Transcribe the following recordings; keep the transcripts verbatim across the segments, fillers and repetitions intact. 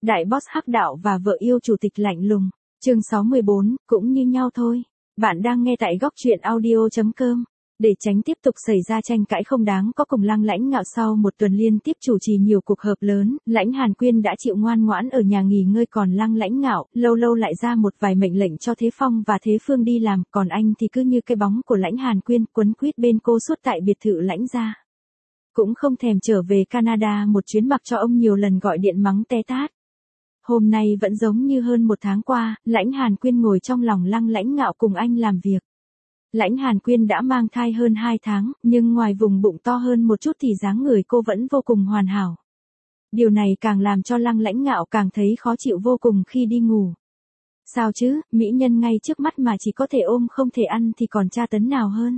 Đại boss hắc đạo và vợ yêu chủ tịch lạnh lùng. Chương sáu mươi bốn, cũng như nhau thôi. Bạn đang nghe tại góc truyện audio chấm com. Để tránh tiếp tục xảy ra tranh cãi không đáng có cùng Lăng Lãnh Ngạo sau một tuần liên tiếp chủ trì nhiều cuộc họp lớn, Lãnh Hàn Quyên đã chịu ngoan ngoãn ở nhà nghỉ ngơi, còn Lăng Lãnh Ngạo lâu lâu lại ra một vài mệnh lệnh cho Thế Phong và Thế Phương đi làm, còn anh thì cứ như cái bóng của Lãnh Hàn Quyên quấn quýt bên cô suốt tại biệt thự Lãnh gia. Cũng không thèm trở về Canada một chuyến, mặc cho ông nhiều lần gọi điện mắng té tát. Hôm nay vẫn giống như hơn một tháng qua, Lãnh Hàn Quyên ngồi trong lòng Lăng Lãnh Ngạo cùng anh làm việc. Lãnh Hàn Quyên đã mang thai hơn hai tháng, nhưng ngoài vùng bụng to hơn một chút thì dáng người cô vẫn vô cùng hoàn hảo. Điều này càng làm cho Lăng Lãnh Ngạo càng thấy khó chịu vô cùng khi đi ngủ. Sao chứ, mỹ nhân ngay trước mắt mà chỉ có thể ôm không thể ăn thì còn tra tấn nào hơn.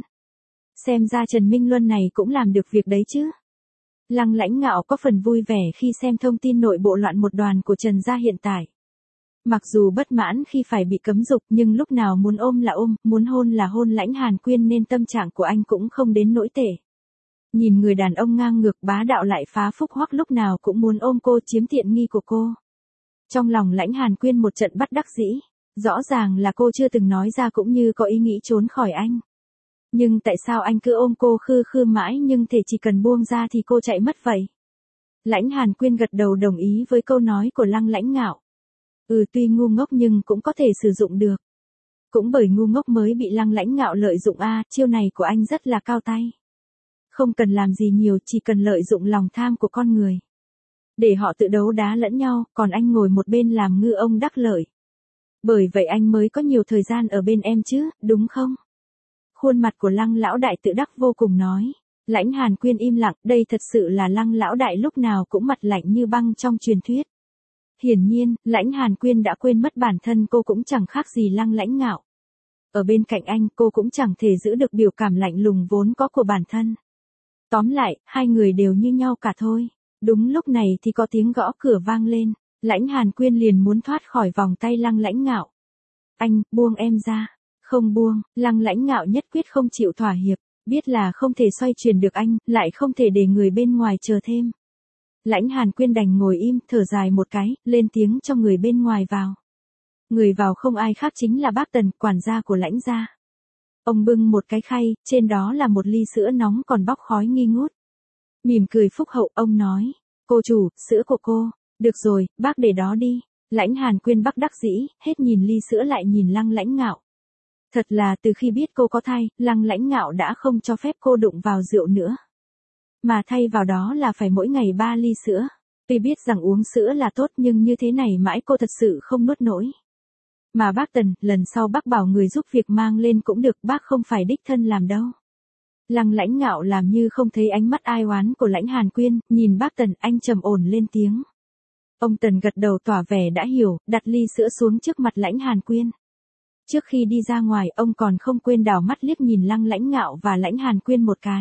Xem ra Trần Minh Luân này cũng làm được việc đấy chứ. Lăng Lãnh Ngạo có phần vui vẻ khi xem thông tin nội bộ loạn một đoàn của Trần gia hiện tại. Mặc dù bất mãn khi phải bị cấm dục, nhưng lúc nào muốn ôm là ôm, muốn hôn là hôn Lãnh Hàn Quyên, nên tâm trạng của anh cũng không đến nỗi tệ. Nhìn người đàn ông ngang ngược bá đạo lại phá phúc hoắc lúc nào cũng muốn ôm cô, chiếm tiện nghi của cô. Trong lòng Lãnh Hàn Quyên một trận bất đắc dĩ, rõ ràng là cô chưa từng nói ra cũng như có ý nghĩ trốn khỏi anh. Nhưng tại sao anh cứ ôm cô khư khư mãi, nhưng thể chỉ cần buông ra thì cô chạy mất vậy? Lãnh Hàn Quyên gật đầu đồng ý với câu nói của Lăng Lãnh Ngạo. Ừ, tuy ngu ngốc nhưng cũng có thể sử dụng được. Cũng bởi ngu ngốc mới bị Lăng Lãnh Ngạo lợi dụng a, à, chiêu này của anh rất là cao tay. Không cần làm gì nhiều, chỉ cần lợi dụng lòng tham của con người. Để họ tự đấu đá lẫn nhau, còn anh ngồi một bên làm ngư ông đắc lợi. Bởi vậy anh mới có nhiều thời gian ở bên em chứ, đúng không? Khuôn mặt của Lăng lão đại tự đắc vô cùng nói. Lãnh Hàn Quyên im lặng, đây thật sự là Lăng lão đại lúc nào cũng mặt lạnh như băng trong truyền thuyết. Hiển nhiên, Lãnh Hàn Quyên đã quên mất bản thân cô cũng chẳng khác gì Lăng Lãnh Ngạo. Ở bên cạnh anh cô cũng chẳng thể giữ được biểu cảm lạnh lùng vốn có của bản thân. Tóm lại, hai người đều như nhau cả thôi. Đúng lúc này thì có tiếng gõ cửa vang lên. Lãnh Hàn Quyên liền muốn thoát khỏi vòng tay Lăng Lãnh Ngạo. Anh, buông em ra. Không buông, Lăng Lãnh Ngạo nhất quyết không chịu thỏa hiệp. Biết là không thể xoay chuyển được anh, lại không thể để người bên ngoài chờ thêm. Lãnh Hàn Quyên đành ngồi im, thở dài một cái, lên tiếng cho người bên ngoài vào. Người vào không ai khác chính là bác Tần, quản gia của Lãnh gia. Ông bưng một cái khay, trên đó là một ly sữa nóng còn bốc khói nghi ngút. Mỉm cười phúc hậu, ông nói, cô chủ, sữa của cô. Được rồi, bác để đó đi. Lãnh Hàn Quyên bất đắc dĩ, hết nhìn ly sữa lại nhìn Lăng Lãnh Ngạo. Thật là từ khi biết cô có thai, Lăng Lãnh Ngạo đã không cho phép cô đụng vào rượu nữa. Mà thay vào đó là phải mỗi ngày ba ly sữa. Tuy biết rằng uống sữa là tốt nhưng như thế này mãi cô thật sự không nuốt nổi. Mà bác Tần, lần sau bác bảo người giúp việc mang lên cũng được, bác không phải đích thân làm đâu. Lăng Lãnh Ngạo làm như không thấy ánh mắt ai oán của Lãnh Hàn Quyên, nhìn bác Tần, anh trầm ổn lên tiếng. Ông Tần gật đầu tỏ vẻ đã hiểu, đặt ly sữa xuống trước mặt Lãnh Hàn Quyên. Trước khi đi ra ngoài, ông còn không quên đảo mắt liếc nhìn Lăng Lãnh Ngạo và Lãnh Hàn Quyên một cái.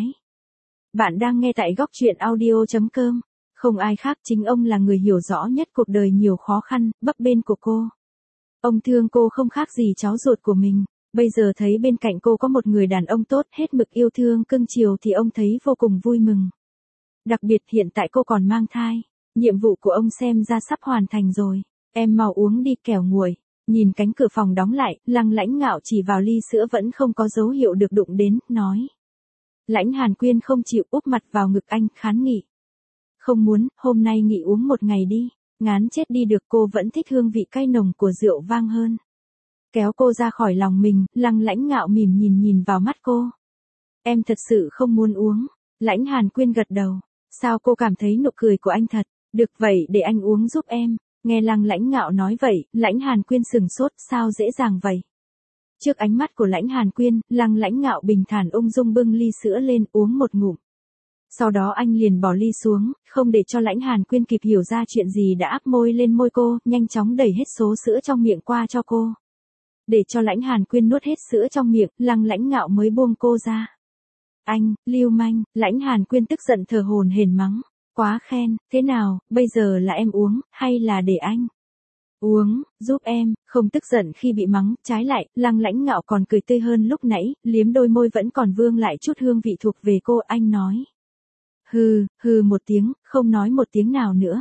Bạn đang nghe tại góc truyện audio chấm com. Không ai khác, chính ông là người hiểu rõ nhất cuộc đời nhiều khó khăn, bấp bênh của cô. Ông thương cô không khác gì cháu ruột của mình. Bây giờ thấy bên cạnh cô có một người đàn ông tốt, hết mực yêu thương cưng chiều thì ông thấy vô cùng vui mừng. Đặc biệt hiện tại cô còn mang thai. Nhiệm vụ của ông xem ra sắp hoàn thành rồi. Em mau uống đi kẻo nguội. Nhìn cánh cửa phòng đóng lại, Lăng Lãnh Ngạo chỉ vào ly sữa vẫn không có dấu hiệu được đụng đến, nói. Lãnh Hàn Quyên không chịu, úp mặt vào ngực anh, kháng nghị. Không muốn, hôm nay nghỉ uống một ngày đi. Ngán chết đi được, cô vẫn thích hương vị cay nồng của rượu vang hơn. Kéo cô ra khỏi lòng mình, Lăng Lãnh Ngạo mỉm nhìn nhìn vào mắt cô. Em thật sự không muốn uống. Lãnh Hàn Quyên gật đầu. Sao cô cảm thấy nụ cười của anh thật? Được vậy để anh uống giúp em. Nghe Lăng Lãnh Ngạo nói vậy, Lãnh Hàn Quyên sừng sốt, sao dễ dàng vậy? Trước ánh mắt của Lãnh Hàn Quyên, Lăng Lãnh Ngạo bình thản ung dung bưng ly sữa lên uống một ngụm. Sau đó anh liền bỏ ly xuống, không để cho Lãnh Hàn Quyên kịp hiểu ra chuyện gì đã áp môi lên môi cô, nhanh chóng đẩy hết số sữa trong miệng qua cho cô. Để cho Lãnh Hàn Quyên nuốt hết sữa trong miệng, Lăng Lãnh Ngạo mới buông cô ra. Anh, lưu manh, Lãnh Hàn Quyên tức giận thở hổn hển mắng. Quá khen, thế nào, bây giờ là em uống, hay là để anh uống, giúp em, không tức giận khi bị mắng, trái lại, Lăng Lãnh Ngạo còn cười tươi hơn lúc nãy, liếm đôi môi vẫn còn vương lại chút hương vị thuộc về cô, anh nói. Hừ, hừ một tiếng, không nói một tiếng nào nữa.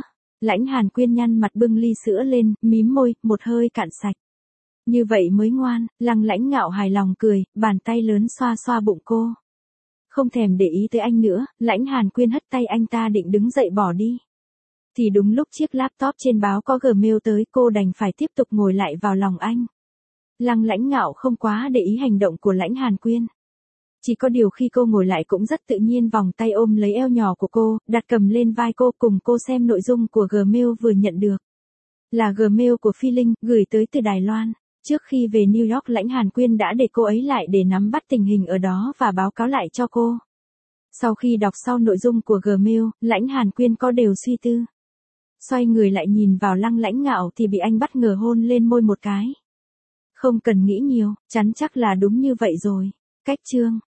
Lãnh Hàn Quyên nhăn mặt bưng ly sữa lên, mím môi, một hơi cạn sạch. Như vậy mới ngoan, Lăng Lãnh Ngạo hài lòng cười, bàn tay lớn xoa xoa bụng cô. Không thèm để ý tới anh nữa, Lãnh Hàn Quyên hất tay anh ta định đứng dậy bỏ đi. Thì đúng lúc chiếc laptop trên báo có Gmail tới, cô đành phải tiếp tục ngồi lại vào lòng anh. Lăng Lãnh Ngạo không quá để ý hành động của Lãnh Hàn Quyên. Chỉ có điều khi cô ngồi lại cũng rất tự nhiên vòng tay ôm lấy eo nhỏ của cô, đặt cầm lên vai cô cùng cô xem nội dung của Gmail vừa nhận được. Là Gmail của Phi Linh, gửi tới từ Đài Loan. Trước khi về New York Lãnh Hàn Quyên đã để cô ấy lại để nắm bắt tình hình ở đó và báo cáo lại cho cô. Sau khi đọc sau nội dung của Gmail, Lãnh Hàn Quyên có đều suy tư. Xoay người lại nhìn vào Lăng Lãnh Ngạo thì bị anh bất ngờ hôn lên môi một cái. Không cần nghĩ nhiều, chắn chắc là đúng như vậy rồi. Cách chương